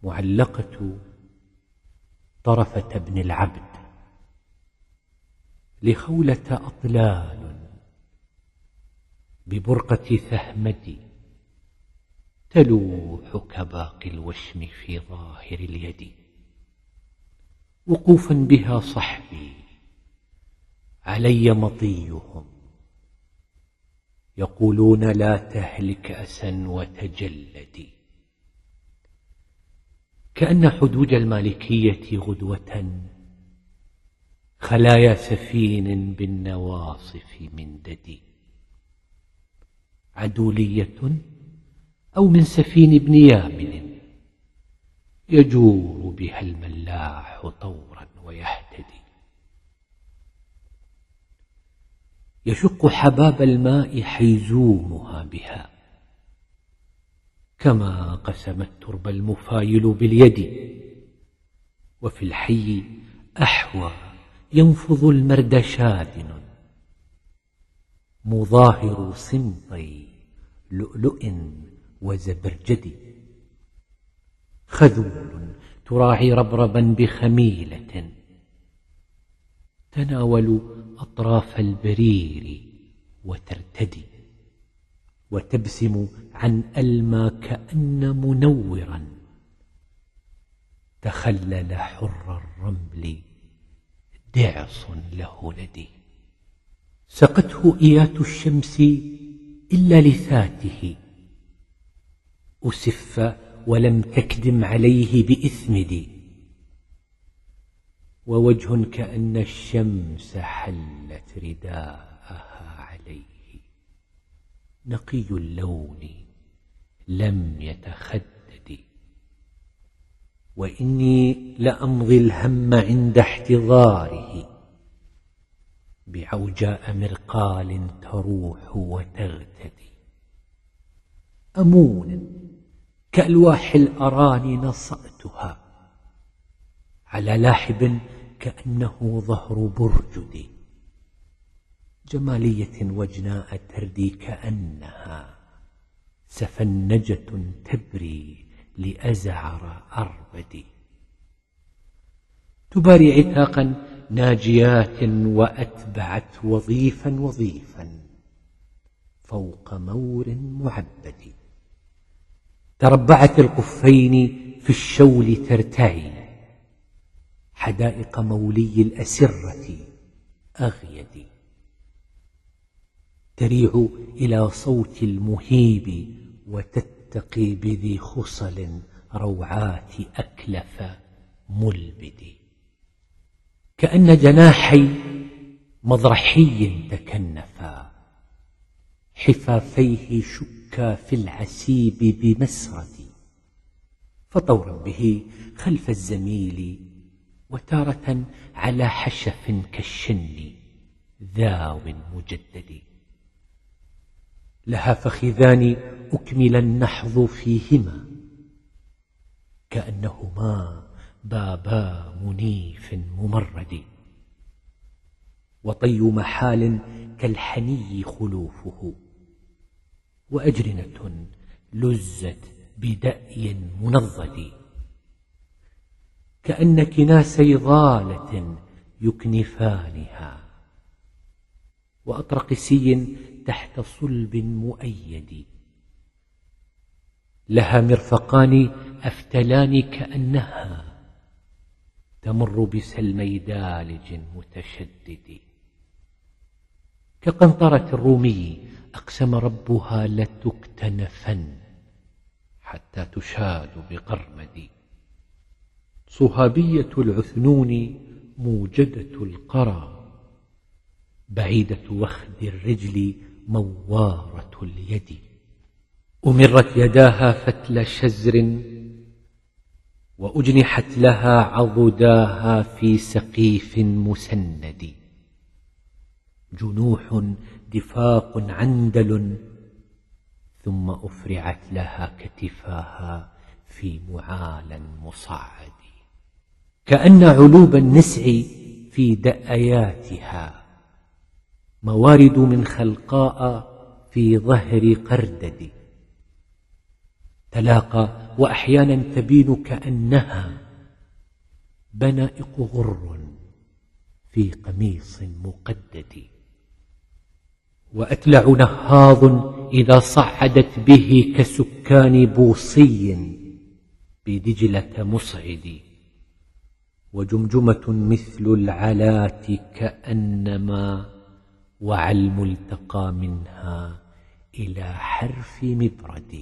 معلقة طرفة بن العبد لخولة أطلال ببرقة ثهمدي تلوح كباقي الوشم في ظاهر اليد. وقوفا بها صحبي علي مطيهم يقولون لا تهلك أسا وتجلدي. كأن حدود المالكية غدوة خلايا سفين بالنواصف من ددي. عدولية أو من سفين ابن يامن يجور بها الملاح طورا ويهتدي. يشق حباب الماء حيزومها بها كما قسم الترب المفايل باليد. وفي الحي أحوى ينفض المرد شادن مظاهر صمطي لؤلؤ وزبرجد. خذول تراعي ربربا بخميلة تناول أطراف البرير وترتدي. وتبسم عن ألمى كأن منورا تخلل حر الرمل دعص له ندي. سقته إيات الشمس إلا لثاته أسف ولم تكدم عليه بإثمد. ووجه كأن الشمس حلت رداءها عليه نقي اللون لم يتخدد. وإني لأمضي الهم عند احتضاره بعوجاء مرقال تروح وتغتدي. أمون كألواح الأراني نصأتها على لاحب كأنه ظهر برجد. جمالية وجناء تردي كأنها سفنجة تبري لأزعر أربد. تباري عتاقا ناجيات وأتبعت وظيفا فوق مور معبد. تربعت القفين في الشول ترتعي حدائق مولي الأسرة أغيد. تريع إلى صوت المهيب وتتقي بذي خصل روعات أكلف ملبد. كأن جناحي مضرحي تكنفا حفافيه شكا في العسيب بمسرد. فطورا به خلف الزميل وتارة على حشف كالشن ذاو مجدد. لها فخذان أكمل النحظ فيهما كأنهما بابا منيف ممرد. وطي محال كالحني خلوفه وأجرنة لزت بدأي منضد. كأن كناسي ضالة يكنفانها وأطرقسي تحت صلب مؤيد. لها مرفقان أفتلان كأنها تمر بسلمي دالج متشدد. كقنطرة الرومي أقسم ربها لتكتنفن حتى تشاد بقرمد. صهابية العثنون موجدة القرى بعيدة وخد الرجل موارة اليد. أمرت يداها فتل شزر وأجنحت لها عضداها في سقيف مسند. جنوح دفاق عندل ثم أفرعت لها كتفاها في معال مصعد. كأن علوب النسع في دأياتها موارد من خلقاء في ظهر قردد. تلاقى وأحيانا تبين كأنها بنائق غر في قميص مقدد. وأتلع نهاض إذا صعدت به كسكان بوصي بدجلة مصعد. وجمجمة مثل العلات كأنما وعى الملتقى منها إلى حرف مبرد.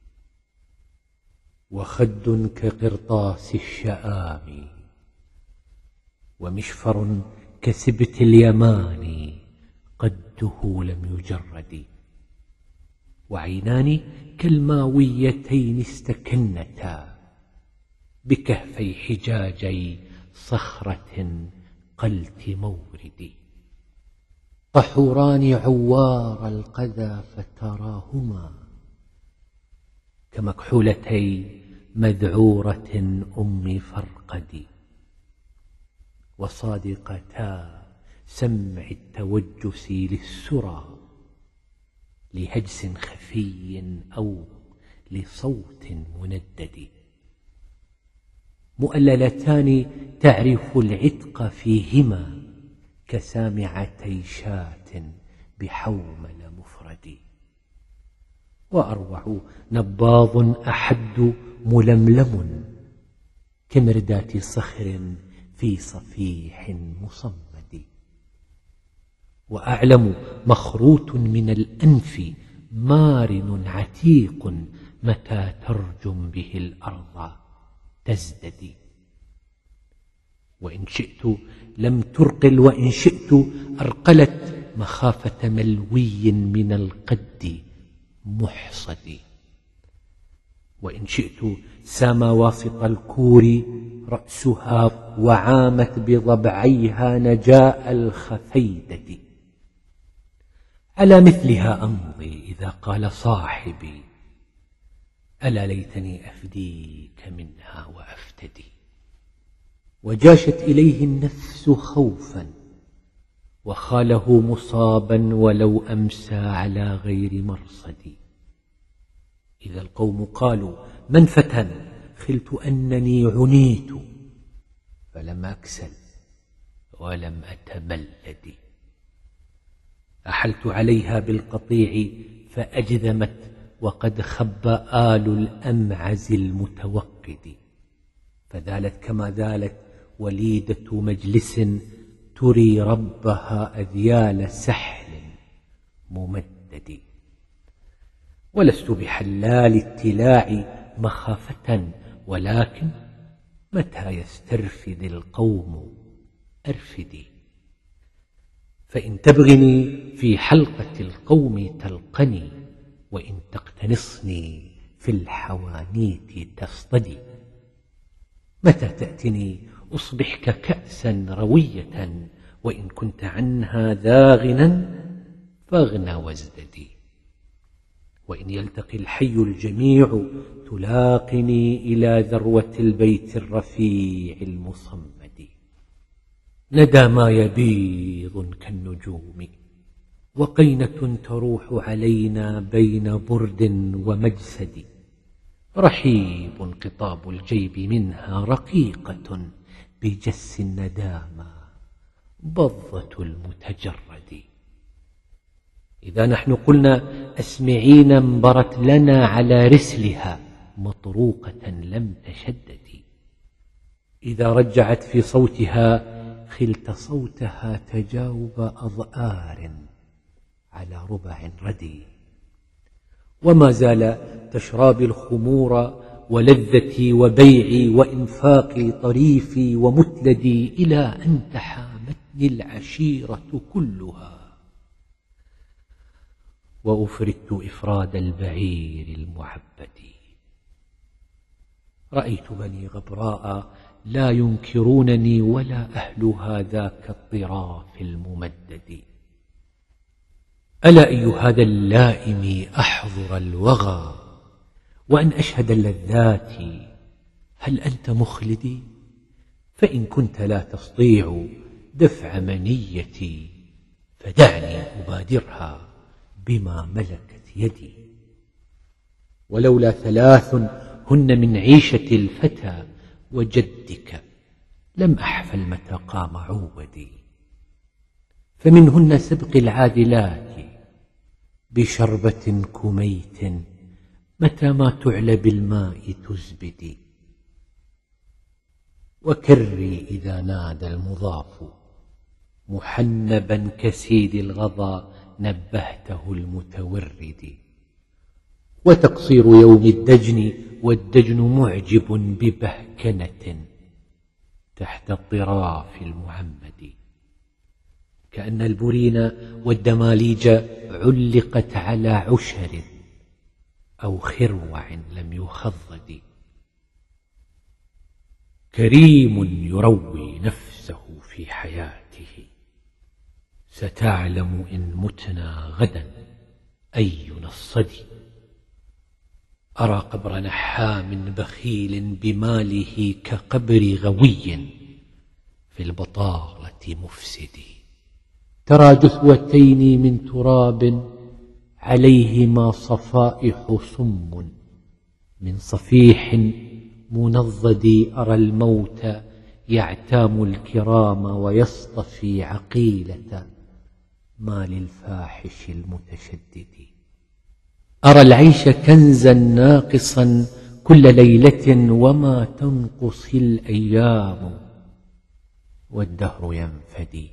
وخد كقرطاس الشآم ومشفر كسبت اليمان قده لم يجرد. وعينان كالماويتين استكنتا بكهفي حجاجي صخرة قلت مورد. طحوران عوار القذى فتراهما كمكحولتي مذعورة أم فرقد. وصادقتا سمع التوجس للسرى لهجس خفي أو لصوت مندد. مؤللتان تعرف العتق فيهما كسامعتي شاة بحومل مفرد. وأروع نباض أحد ململم كمردات صخر في صفيح مصمد. وأعلم مخروط من الأنف مارن عتيق متى ترجم به الأرض تزدد. وإن شئت لم ترقل وإن شئت أرقلت مخافة ملوي من القد محصد. وإن شئت سام واسط الكور رأسها وعامت بضبعيها نجاء الخفيدد. على مثلها أمضي إذا قال صاحبي ألا ليتني أفديك منها وأفتدي. وجاشت إليه النفس خوفا وخاله مصابا ولو أمسى على غير مرصد. إذا القوم قالوا من فتن خلت أنني عنيت فلم أكسل ولم أتملد. أحلت عليها بالقطيع فأجذمت وقد خب آل الأمعز المتوقد. فذالت كما ذالت وليدة مجلس تري ربها أذيال سحل ممدد. ولست بحلال التلاع مخافة ولكن متى يسترفد القوم أرفدي. فإن تبغني في حلقة القوم تلقني وإن تقتنصني في الحوانيت تصطدي. متى تأتني أصبحك كأسا روية وإن كنت عنها ذاغنا فاغن وازددي. وإن يلتقي الحي الجميع تلاقني إلى ذروة البيت الرفيع المصمد. ندى ما يبيض كالنجوم وقينة تروح علينا بين برد ومجسد. رحيب انقطاب الجيب منها رقيقة بجس الندامى بضة المتجرد. إذا نحن قلنا أسمعين انبرت لنا على رسلها مطروقة لم تشدد. إذا رجعت في صوتها خلت صوتها تجاوب أضآر على ربع ردي. وما زال تشرابي الخمور ولذتي وبيعي وإنفاقي طريفي ومتلدي إلى أن تحامتني العشيرة كلها. وأفردت إفراد البعير المعبد. رأيت بني غبراء لا ينكرونني ولا أهلها ذاك الطراف الممدد. ألا أي هذا اللائم أحضر الوغى وأن أشهد اللذات هل أنت مخلدي؟ فإن كنت لا تستطيع دفع منيتي فدعني أبادرها بما ملكت يدي. ولولا 3 هن من عيشة الفتى وجدك لم أحفل متى قام عودي. فمنهن سبق العادلات بشربة كميت متى ما تعلى بالماء تزبدي. وكري إذا نادى المضاف محنبا كسيد الغضا نبهته المتورد. وتقصير يوم الدجن والدجن معجب ببهكنة تحت الطراف المعمد. كأن البرين والدماليج علقت على عشر أو خروع لم يخضد. كريم يروي نفسه في حياته ستعلم إن متنا غدا أي نصدي. أرى قبر نحام بخيل بماله كقبر غوي في البطالة مفسد. ترى جثوتين من تراب عليهما صفائح صم من صفيح منضد. أرى الموت يعتام الكرام ويصطفي عقيلة مال الفاحش المتشدد. أرى العيش كنزا ناقصا كل ليلة وما تنقص الأيام والدهر ينفدي.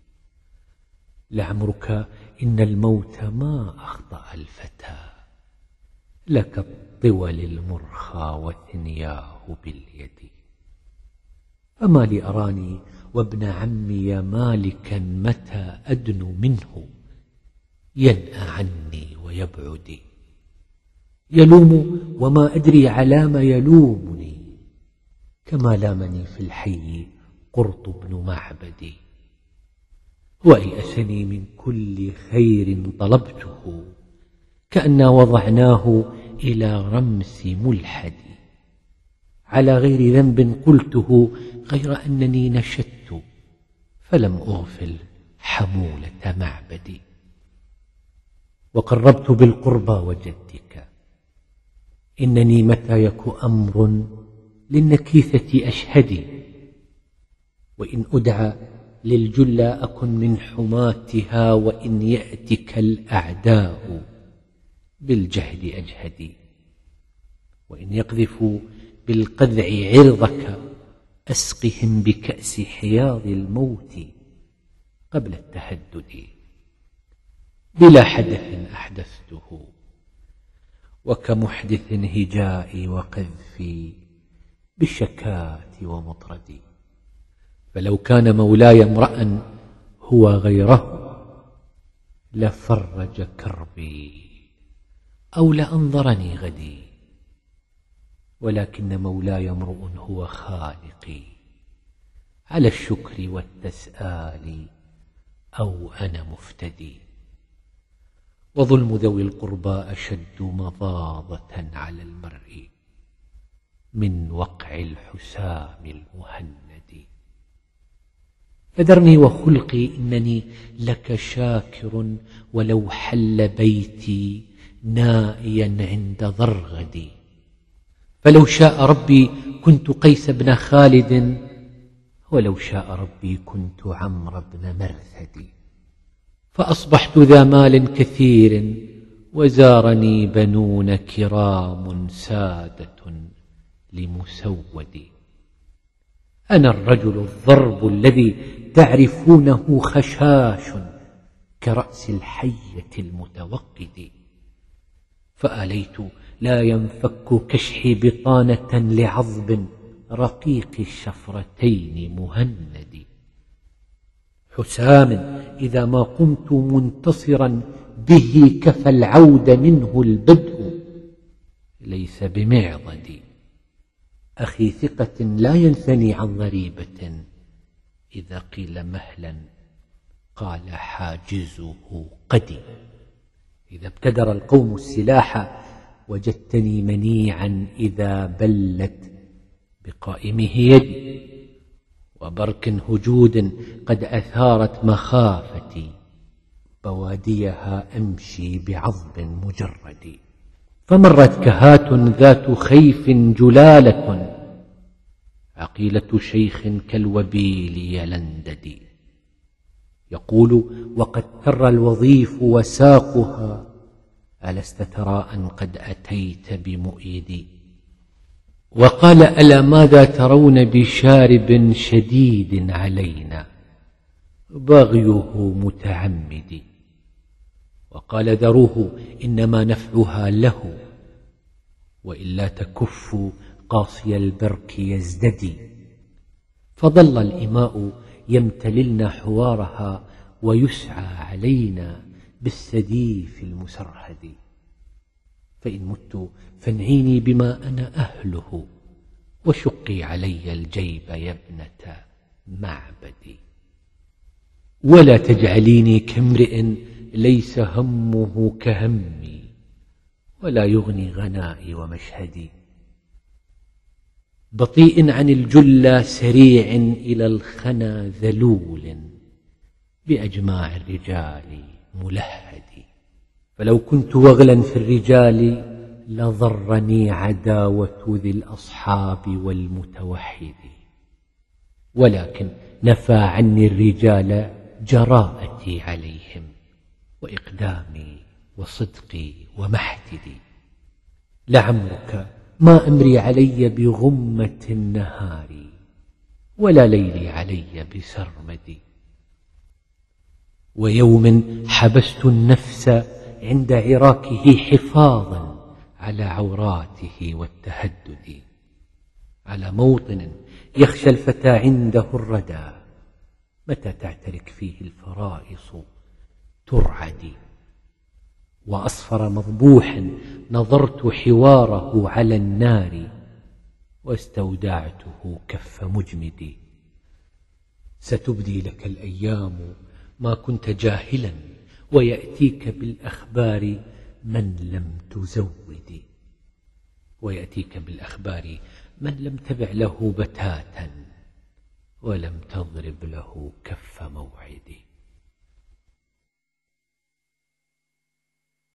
لعمرك إن الموت ما أخطأ الفتى لك الطول المرخى وثنياه باليد. أما لي أراني وابن عمي مالكا متى أدن منه ينأى عني ويبعد. يلوم وما أدري علام يلومني كما لامني في الحي قرط بن معبد. وأيأسني من كل خير طلبته كأننا وضعناه إلى رمس ملحد. على غير ذنب قلته غير أنني نشدت فلم أغفل حمولة معبدي. وقربت بالقربى وجدك إنني متى يك أمر للنكيثة أشهدي. وإن أدعى للجلى أكن من حماتها وإن يأتك الأعداء بالجهد أجهدي. وإن يقذفوا بالقذع عرضك أسقهم بكأس حياض الموت قبل التهدد. بلا حدث أحدثته وكمحدث هجائي وقذفي بالشكات ومطردي. فلو كان مولاي امرأ هو غيره لفرج كربي أو لأنظرني غدي. ولكن مولاي امرؤ هو خالقي على الشكر والتسآل أو أنا مفتدي. وظلم ذوي القربى أشد مضاضة على المرء من وقع الحسام المهند. فذرني وخلقي إنني لك شاكر ولو حل بيتي نائيا عند ضرغدي. فلو شاء ربي كنت قيس بن خالد ولو شاء ربي كنت عمرو بن مرثد. فأصبحت ذا مال كثير وزارني بنون كرام سادة لمسودي. أنا الرجل الضرب الذي تعرفونه خشاش كرأس الحية المتوقد. فآليت لا ينفك كشحي بطانة لعظب رقيق الشفرتين مهند. حسام إذا ما قمت منتصرا به كفى العود منه البدء ليس بمعضد. أخي ثقة لا ينثني عن ضريبة إذا قيل مهلا قال حاجزه قدي. إذا ابتدر القوم السلاح وجدتني منيعا إذا بلت بقائمه يدي. وبرك هجود قد أثارت مخافتي بواديها أمشي بعضب مجرد. فمرت كهات ذات خيف جلالة عقيلة شيخ كالوبيل يلندد، يقول وقد تر الوظيف وساقها ألست ترى أن قد أتيت بمؤيد. وقال ألا ماذا ترون بشارب شديد علينا بغيه متعمد. وقال ذروه إنما نفعها له وإلا تكف قاصي البرك يزددي. فظل الإماء يمتللن حوارها ويسعى علينا بالسديف المسرهد. فإن مت فانعيني بما أنا أهله وشقي علي الجيب يا ابنة معبدي. ولا تجعليني كامرئ ليس همه كهمي ولا يغني غنائي ومشهدي. بطيء عن الجلى سريع إلى الخنا ذلول بأجماع الرجال ملهد. فلو كنت وغلا في الرجال لضرني عداوة ذي الأصحاب والمتوحد، ولكن نفى عني الرجال جراءتي عليهم وإقدامي وصدقي ومحتدي. لعمرك ما أمري علي بغمة النهار ولا ليلي علي بسرمدي. ويوم حبست النفس عند عراكه حفاظا على عوراته والتهدد، على موطن يخشى الفتى عنده الردى متى تعترك فيه الفرائص ترعدي. وأصفر مضبوح نظرت حواره على النار واستودعته كف مجمدي. ستبدي لك الأيام ما كنت جاهلا ويأتيك بالأخبار من لم تزودي، ويأتيك بالأخبار من لم تبع له بتاتا ولم تضرب له كف موعد.